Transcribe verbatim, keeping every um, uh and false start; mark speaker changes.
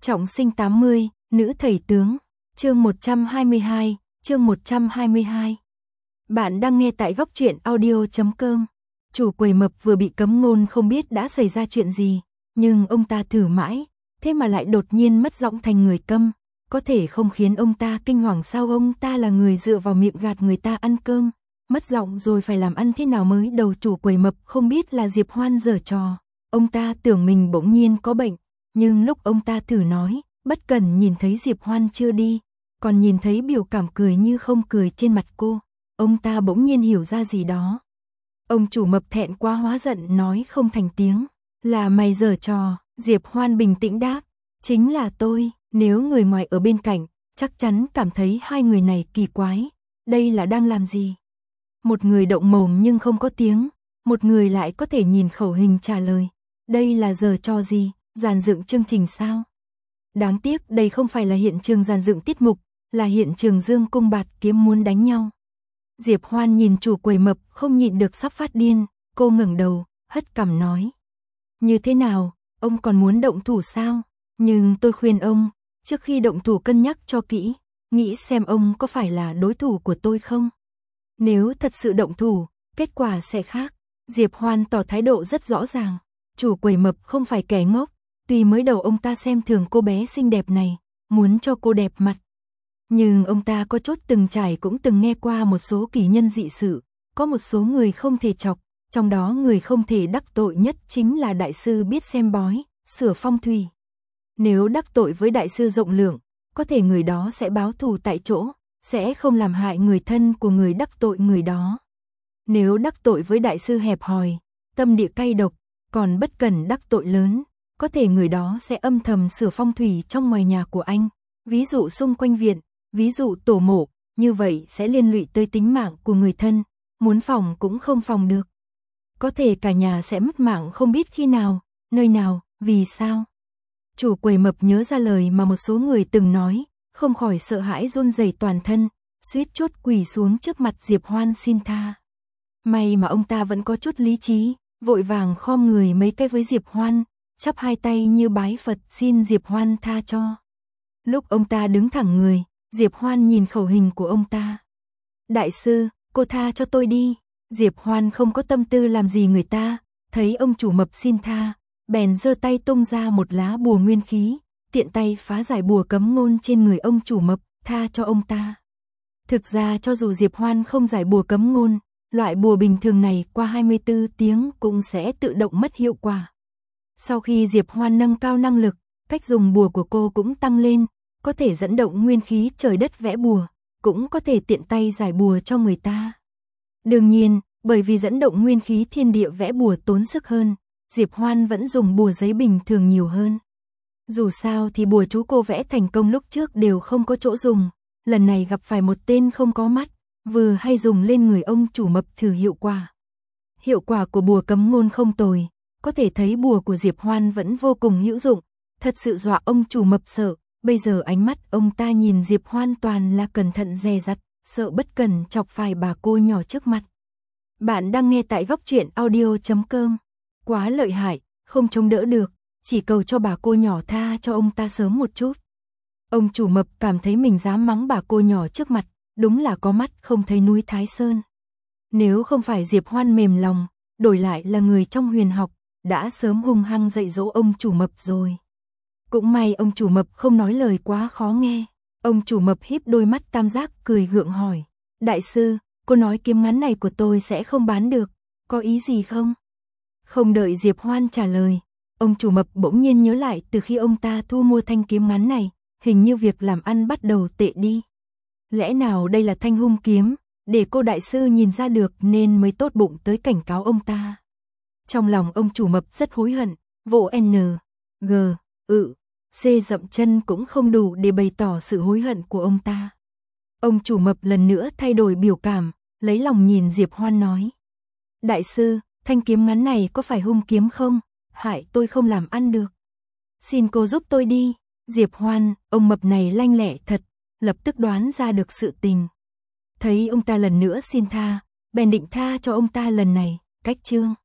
Speaker 1: Trọng sinh tám mươi, nữ thầy tướng, chương một trăm hai mươi hai, chương một trăm hai mươi hai. Bạn đang nghe tại góc truyện audio chấm com. Chủ quầy mập vừa bị cấm ngôn không biết đã xảy ra chuyện gì, nhưng ông ta thử mãi, thế mà lại đột nhiên mất giọng thành người câm, có thể không khiến ông ta kinh hoàng sao? Ông ta là người dựa vào miệng gạt người ta ăn cơm, mất giọng rồi phải làm ăn thế nào mới đầu? Chủ quầy mập không biết là Diệp Hoan giở trò, ông ta tưởng mình bỗng nhiên có bệnh, nhưng lúc ông ta thử nói, bất cẩn nhìn thấy Diệp Hoan chưa đi, còn nhìn thấy biểu cảm cười như không cười trên mặt cô, ông ta bỗng nhiên hiểu ra gì đó. Ông chủ mập thẹn quá hóa giận nói không thành tiếng, là mày giở trò? Diệp Hoan bình tĩnh đáp, chính là tôi. Nếu người ngoài ở bên cạnh, chắc chắn cảm thấy hai người này kỳ quái, đây là đang làm gì? Một người động mồm nhưng không có tiếng, một người lại có thể nhìn khẩu hình trả lời, đây là giở trò gì, dàn dựng chương trình sao? Đáng tiếc đây không phải là hiện trường dàn dựng tiết mục, là hiện trường dương cung bạt kiếm muốn đánh nhau. Diệp Hoan nhìn chủ quầy mập không nhịn được sắp phát điên, cô ngẩng đầu, hất cằm nói. Như thế nào, ông còn muốn động thủ sao? Nhưng tôi khuyên ông, trước khi động thủ cân nhắc cho kỹ, nghĩ xem ông có phải là đối thủ của tôi không? Nếu thật sự động thủ, kết quả sẽ khác. Diệp Hoan tỏ thái độ rất rõ ràng, chủ quầy mập không phải kẻ ngốc, tuy mới đầu ông ta xem thường cô bé xinh đẹp này, muốn cho cô đẹp mặt. Nhưng ông ta có chút từng trải cũng từng nghe qua một số kỳ nhân dị sự, có một số người không thể chọc, trong đó người không thể đắc tội nhất chính là đại sư biết xem bói, sửa phong thủy. Nếu đắc tội với đại sư rộng lượng, có thể người đó sẽ báo thù tại chỗ, sẽ không làm hại người thân của người đắc tội người đó. Nếu đắc tội với đại sư hẹp hòi, tâm địa cay độc, còn bất cẩn đắc tội lớn, có thể người đó sẽ âm thầm sửa phong thủy trong ngoài nhà của anh, ví dụ xung quanh viện, ví dụ tổ mộ, như vậy sẽ liên lụy tới tính mạng của người thân, muốn phòng cũng không phòng được. Có thể cả nhà sẽ mất mạng không biết khi nào, nơi nào, vì sao? Chủ quầy mập nhớ ra lời mà một số người từng nói, không khỏi sợ hãi run rẩy toàn thân, suýt chút quỳ xuống trước mặt Diệp Hoan xin tha. May mà ông ta vẫn có chút lý trí, vội vàng khom người mấy cái với Diệp Hoan, chắp hai tay như bái Phật xin Diệp Hoan tha cho. Lúc ông ta đứng thẳng người, Diệp Hoan nhìn khẩu hình của ông ta. Đại sư, cô tha cho tôi đi. Diệp Hoan không có tâm tư làm gì người ta, thấy ông chủ mập xin tha, bèn giơ tay tung ra một lá bùa nguyên khí, tiện tay phá giải bùa cấm ngôn trên người ông chủ mập, tha cho ông ta. Thực ra cho dù Diệp Hoan không giải bùa cấm ngôn, loại bùa bình thường này qua hai mươi tư tiếng cũng sẽ tự động mất hiệu quả. Sau khi Diệp Hoan nâng cao năng lực, cách dùng bùa của cô cũng tăng lên, có thể dẫn động nguyên khí trời đất vẽ bùa, cũng có thể tiện tay giải bùa cho người ta. Đương nhiên, bởi vì dẫn động nguyên khí thiên địa vẽ bùa tốn sức hơn, Diệp Hoan vẫn dùng bùa giấy bình thường nhiều hơn. Dù sao thì bùa chú cô vẽ thành công lúc trước đều không có chỗ dùng, lần này gặp phải một tên không có mắt, vừa hay dùng lên người ông chủ mập thử hiệu quả. Hiệu quả của bùa cấm ngôn không tồi, có thể thấy bùa của Diệp Hoan vẫn vô cùng hữu dụng, thật sự dọa ông chủ mập sợ, bây giờ ánh mắt ông ta nhìn Diệp Hoan toàn là cẩn thận dè dặt, sợ bất cẩn chọc phải bà cô nhỏ trước mặt. Bạn đang nghe tại góc truyện audio chấm com. Quá lợi hại, không chống đỡ được, chỉ cầu cho bà cô nhỏ tha cho ông ta sớm một chút. Ông chủ mập cảm thấy mình dám mắng bà cô nhỏ trước mặt, đúng là có mắt không thấy núi Thái Sơn. Nếu không phải Diệp Hoan mềm lòng, đổi lại là người trong huyền học, đã sớm hung hăng dạy dỗ ông chủ mập rồi. Cũng may ông chủ mập không nói lời quá khó nghe. Ông chủ mập híp đôi mắt tam giác cười gượng hỏi, đại sư, cô nói kiếm ngắn này của tôi sẽ không bán được, có ý gì không? Không đợi Diệp Hoan trả lời, ông chủ mập bỗng nhiên nhớ lại từ khi ông ta thu mua thanh kiếm ngắn này, hình như việc làm ăn bắt đầu tệ đi. Lẽ nào đây là thanh hung kiếm, để cô đại sư nhìn ra được nên mới tốt bụng tới cảnh cáo ông ta. Trong lòng ông chủ mập rất hối hận, vỗ N, G, ự, C dậm chân cũng không đủ để bày tỏ sự hối hận của ông ta. Ông chủ mập lần nữa thay đổi biểu cảm, lấy lòng nhìn Diệp Hoan nói. Đại sư, thanh kiếm ngắn này có phải hung kiếm không? Hại tôi không làm ăn được. Xin cô giúp tôi đi. Diệp Hoan, ông mập này lanh lẹ thật, lập tức đoán ra được sự tình. Thấy ông ta lần nữa xin tha, bèn định tha cho ông ta lần này, cách chương.